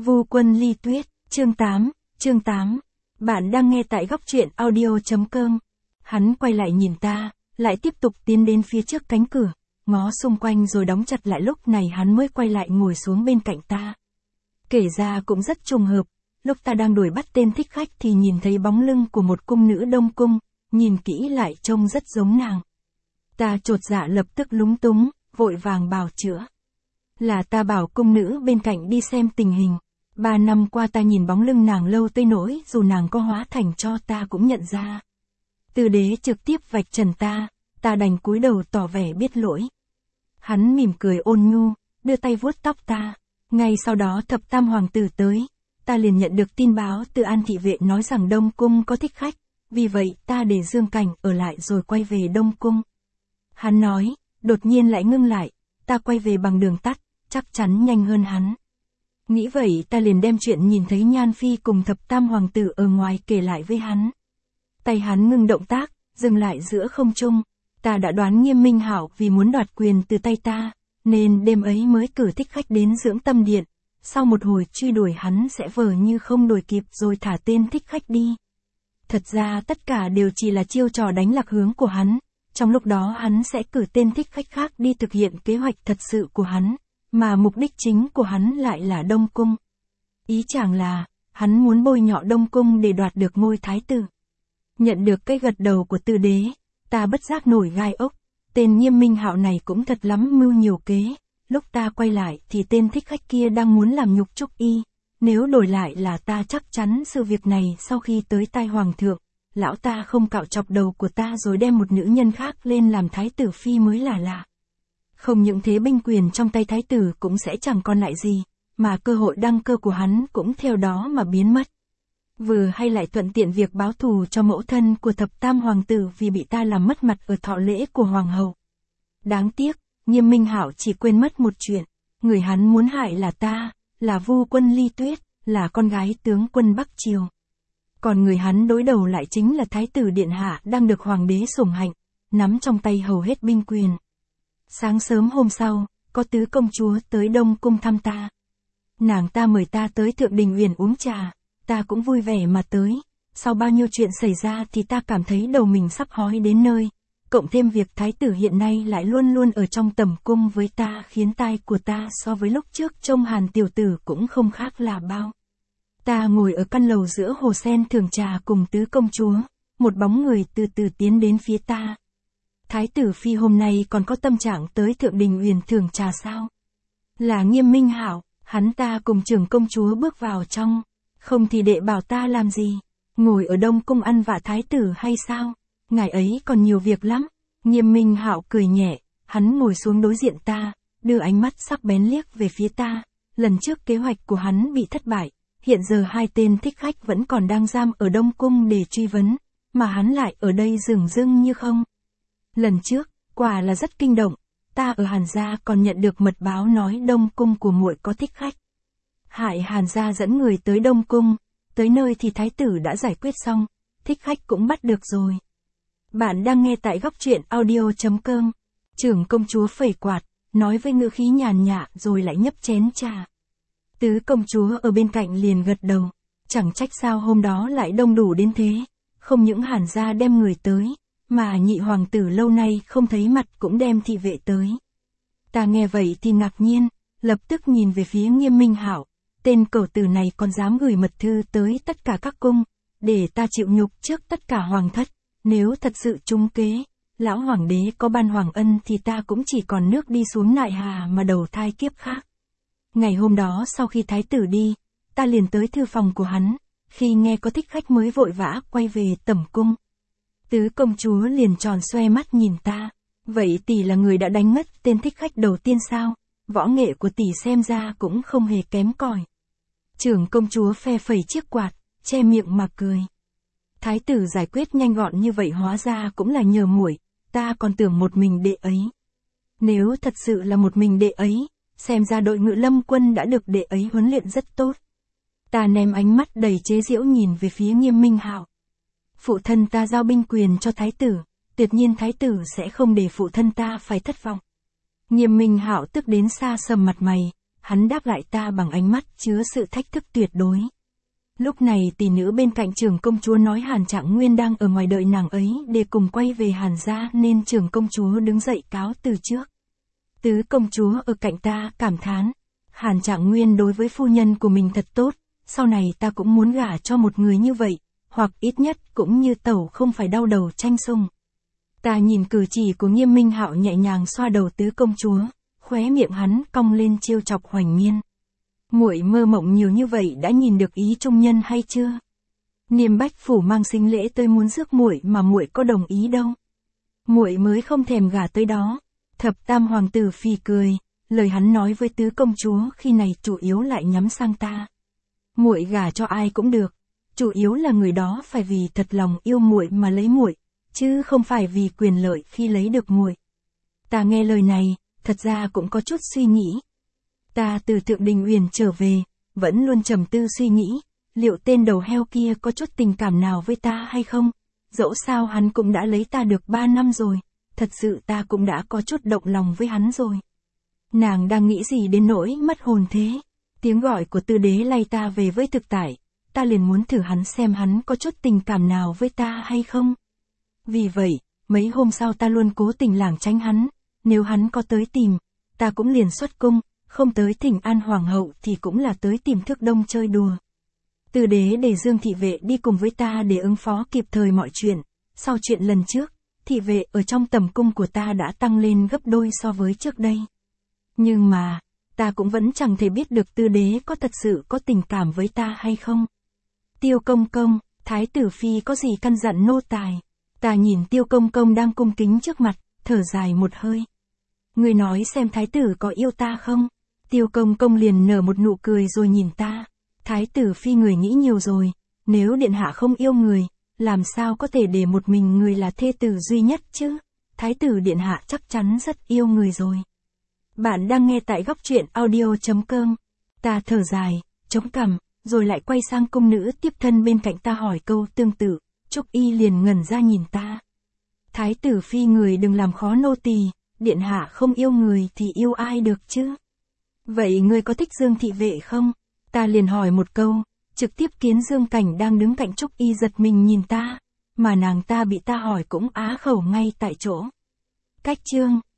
Vu Quân Ly Tuyết, chương 8. Bạn đang nghe tại góc truyện audio.com. Hắn quay lại nhìn ta, lại tiếp tục tiến đến phía trước cánh cửa, ngó xung quanh rồi đóng chặt lại, lúc này hắn mới quay lại ngồi xuống bên cạnh ta. Kể ra cũng rất trùng hợp, lúc ta đang đuổi bắt tên thích khách thì nhìn thấy bóng lưng của một cung nữ Đông Cung, nhìn kỹ lại trông rất giống nàng. Ta chột dạ lập tức lúng túng, vội vàng bào chữa. Là ta bảo cung nữ bên cạnh đi xem tình hình. 3 năm qua ta nhìn bóng lưng nàng lâu tới nỗi dù nàng có hóa thành cho ta cũng nhận ra. Tư Đế trực tiếp vạch trần ta đành cúi đầu tỏ vẻ biết lỗi. Hắn mỉm cười ôn nhu, đưa tay vuốt tóc ta. Ngay sau đó thập tam hoàng tử tới, ta liền nhận được tin báo từ An thị vệ nói rằng Đông Cung có thích khách, vì vậy ta để Dương Cảnh ở lại rồi quay về Đông Cung. Hắn nói, đột nhiên lại ngưng lại, ta quay về bằng đường tắt, chắc chắn nhanh hơn hắn. Nghĩ vậy ta liền đem chuyện nhìn thấy Nhan Phi cùng thập tam hoàng tử ở ngoài kể lại với hắn. Tay hắn ngưng động tác, dừng lại giữa không trung. Ta đã đoán Nghiêm Minh Hạo vì muốn đoạt quyền từ tay ta, nên đêm ấy mới cử thích khách đến Dưỡng Tâm Điện. Sau một hồi truy đuổi hắn sẽ vờ như không đuổi kịp rồi thả tên thích khách đi. Thật ra tất cả đều chỉ là chiêu trò đánh lạc hướng của hắn. Trong lúc đó hắn sẽ cử tên thích khách khác đi thực hiện kế hoạch thật sự của hắn, mà mục đích chính của hắn lại là Đông Cung. Ý chàng là, hắn muốn bôi nhọ Đông Cung để đoạt được ngôi thái tử. Nhận được cái gật đầu của Tư Đế, ta bất giác nổi gai ốc, tên Nghiêm Minh Hạo này cũng thật lắm mưu nhiều kế. Lúc ta quay lại thì tên thích khách kia đang muốn làm nhục Trúc Y, nếu đổi lại là ta chắc chắn sự việc này sau khi tới tai hoàng thượng, lão ta không cạo chọc đầu của ta rồi đem một nữ nhân khác lên làm thái tử phi mới là lạ. Không những thế binh quyền trong tay thái tử cũng sẽ chẳng còn lại gì, mà cơ hội đăng cơ của hắn cũng theo đó mà biến mất. Vừa hay lại thuận tiện việc báo thù cho mẫu thân của thập tam hoàng tử vì bị ta làm mất mặt ở thọ lễ của hoàng hậu. Đáng tiếc, Nghiêm Minh Hạo chỉ quên mất một chuyện, người hắn muốn hại là ta, là Vu Quân Ly Tuyết, là con gái tướng quân Bắc Triều. Còn người hắn đối đầu lại chính là thái tử điện hạ đang được hoàng đế sủng hạnh, nắm trong tay hầu hết binh quyền. Sáng sớm hôm sau, có tứ công chúa tới Đông Cung thăm ta. Nàng ta mời ta tới Thượng Đình Uyển uống trà, ta cũng vui vẻ mà tới. Sau bao nhiêu chuyện xảy ra thì ta cảm thấy đầu mình sắp hói đến nơi, cộng thêm việc thái tử hiện nay lại luôn luôn ở trong tầm cung với ta khiến tai của ta so với lúc trước trông Hàn tiểu tử cũng không khác là bao. Ta ngồi ở căn lầu giữa hồ sen thưởng trà cùng tứ công chúa, một bóng người từ từ tiến đến phía ta. Thái tử phi hôm nay còn có tâm trạng tới Thượng Đình Uyển thưởng trà sao? Là Nghiêm Minh Hạo. Hắn ta cùng trưởng công chúa bước vào trong. Không thì đệ bảo ta làm gì? Ngồi ở Đông Cung ăn vạ thái tử hay sao? Ngài ấy còn nhiều việc lắm. Nghiêm Minh Hạo cười nhẹ, hắn ngồi xuống đối diện ta, đưa ánh mắt sắc bén liếc về phía ta. Lần trước kế hoạch của hắn bị thất bại, hiện giờ 2 tên thích khách vẫn còn đang giam ở Đông Cung để truy vấn, mà hắn lại ở đây dửng dưng như không. Lần trước, quả là rất kinh động, ta ở Hàn gia còn nhận được mật báo nói Đông Cung của muội có thích khách. Hại Hàn gia dẫn người tới Đông Cung, tới nơi thì thái tử đã giải quyết xong, thích khách cũng bắt được rồi. Bạn đang nghe tại góc truyện audio.com. Trưởng công chúa phẩy quạt, nói với ngữ khí nhàn nhã rồi lại nhấp chén trà. Tứ công chúa ở bên cạnh liền gật đầu, chẳng trách sao hôm đó lại đông đủ đến thế, không những Hàn gia đem người tới, mà nhị hoàng tử lâu nay không thấy mặt cũng đem thị vệ tới. Ta nghe vậy thì ngạc nhiên, lập tức nhìn về phía Nghiêm Minh Hạo, tên cẩu tử này còn dám gửi mật thư tới tất cả các cung, để ta chịu nhục trước tất cả hoàng thất, nếu thật sự trúng kế, lão hoàng đế có ban hoàng ân thì ta cũng chỉ còn nước đi xuống nại hà mà đầu thai kiếp khác. Ngày hôm đó sau khi thái tử đi, ta liền tới thư phòng của hắn, khi nghe có thích khách mới vội vã quay về tẩm cung. Tứ công chúa liền tròn xoe mắt nhìn ta, vậy tỷ là người đã đánh ngất tên thích khách đầu tiên sao? Võ nghệ của tỷ xem ra cũng không hề kém cỏi. Trưởng công chúa phe phẩy chiếc quạt, che miệng mà cười. Thái tử giải quyết nhanh gọn như vậy hóa ra cũng là nhờ muội, ta còn tưởng một mình đệ ấy. Nếu thật sự là một mình đệ ấy, xem ra đội Ngự Lâm quân đã được đệ ấy huấn luyện rất tốt. Ta ném ánh mắt đầy chế giễu nhìn về phía Nghiêm Minh Hạo. Phụ thân ta giao binh quyền cho thái tử, tuyệt nhiên thái tử sẽ không để phụ thân ta phải thất vọng. Nghiêm Minh Hạo tức đến xa sầm mặt mày, Hắn đáp lại ta bằng ánh mắt chứa sự thách thức tuyệt đối. Lúc này tỷ nữ bên cạnh trưởng công chúa nói Hàn Trạng Nguyên đang ở ngoài đợi nàng ấy để cùng quay về Hàn gia, nên trưởng công chúa đứng dậy cáo từ trước. Tứ công chúa ở cạnh ta cảm thán, Hàn Trạng Nguyên đối với phu nhân của mình thật tốt, sau này ta cũng muốn gả cho một người như vậy, hoặc ít nhất cũng như tẩu không phải đau đầu tranh sung. Ta nhìn cử chỉ của Nghiêm Minh Hạo nhẹ nhàng xoa đầu tứ công chúa, khóe miệng hắn cong lên trêu chọc Hoành Miên. Muội mơ mộng nhiều như vậy đã nhìn được ý trung nhân hay chưa? Niêm Bách phủ mang sinh lễ tới muốn rước muội mà muội có đồng ý đâu. Muội mới không thèm gả tới đó. Thập tam hoàng tử phì cười, lời hắn nói với tứ công chúa khi này chủ yếu lại nhắm sang ta. Muội gả cho ai cũng được, chủ yếu là người đó phải vì thật lòng yêu muội mà lấy muội, chứ không phải vì quyền lợi khi lấy được muội. Ta nghe lời này, thật ra cũng có chút suy nghĩ. Ta từ Thượng Đình Uyển trở về, vẫn luôn trầm tư suy nghĩ, liệu tên đầu heo kia có chút tình cảm nào với ta hay không? Dẫu sao hắn cũng đã lấy ta được 3 năm rồi, thật sự ta cũng đã có chút động lòng với hắn rồi. Nàng đang nghĩ gì đến nỗi mất hồn thế? Tiếng gọi của Tư Đế lay ta về với thực tại, ta liền muốn thử hắn xem hắn có chút tình cảm nào với ta hay không. Vì vậy, mấy hôm sau ta luôn cố tình lảng tránh hắn, nếu hắn có tới tìm, ta cũng liền xuất cung, không tới thỉnh an hoàng hậu thì cũng là tới tìm Thước Đông chơi đùa. Tư Đế để Dương thị vệ đi cùng với ta để ứng phó kịp thời mọi chuyện, sau chuyện lần trước, thị vệ ở trong tầm cung của ta đã tăng lên gấp đôi so với trước đây. Nhưng mà, ta cũng vẫn chẳng thể biết được Tư Đế có thật sự có tình cảm với ta hay không. Tiêu công công, Thái tử phi có gì căn dặn nô tài? Ta nhìn Tiêu công công đang cung kính trước mặt, thở dài một hơi. Ngươi nói xem thái tử có yêu ta không? Tiêu công công liền nở một nụ cười rồi nhìn ta. Thái tử phi người nghĩ nhiều rồi, nếu điện hạ không yêu người, làm sao có thể để một mình người là thê tử duy nhất chứ? Thái tử điện hạ chắc chắn rất yêu người rồi. Bạn đang nghe tại góc truyện audio.com. Ta thở dài, chống cằm, rồi lại quay sang cung nữ tiếp thân bên cạnh ta hỏi câu tương tự. Trúc Y liền ngẩn ra nhìn ta. Thái tử phi người đừng làm khó nô tỳ, điện hạ không yêu người thì yêu ai được chứ? Vậy ngươi có thích Dương thị vệ không? Ta liền hỏi một câu, trực tiếp khiến Dương Cảnh đang đứng cạnh Trúc Y giật mình nhìn ta, mà nàng ta bị ta hỏi cũng á khẩu ngay tại chỗ. Cách chương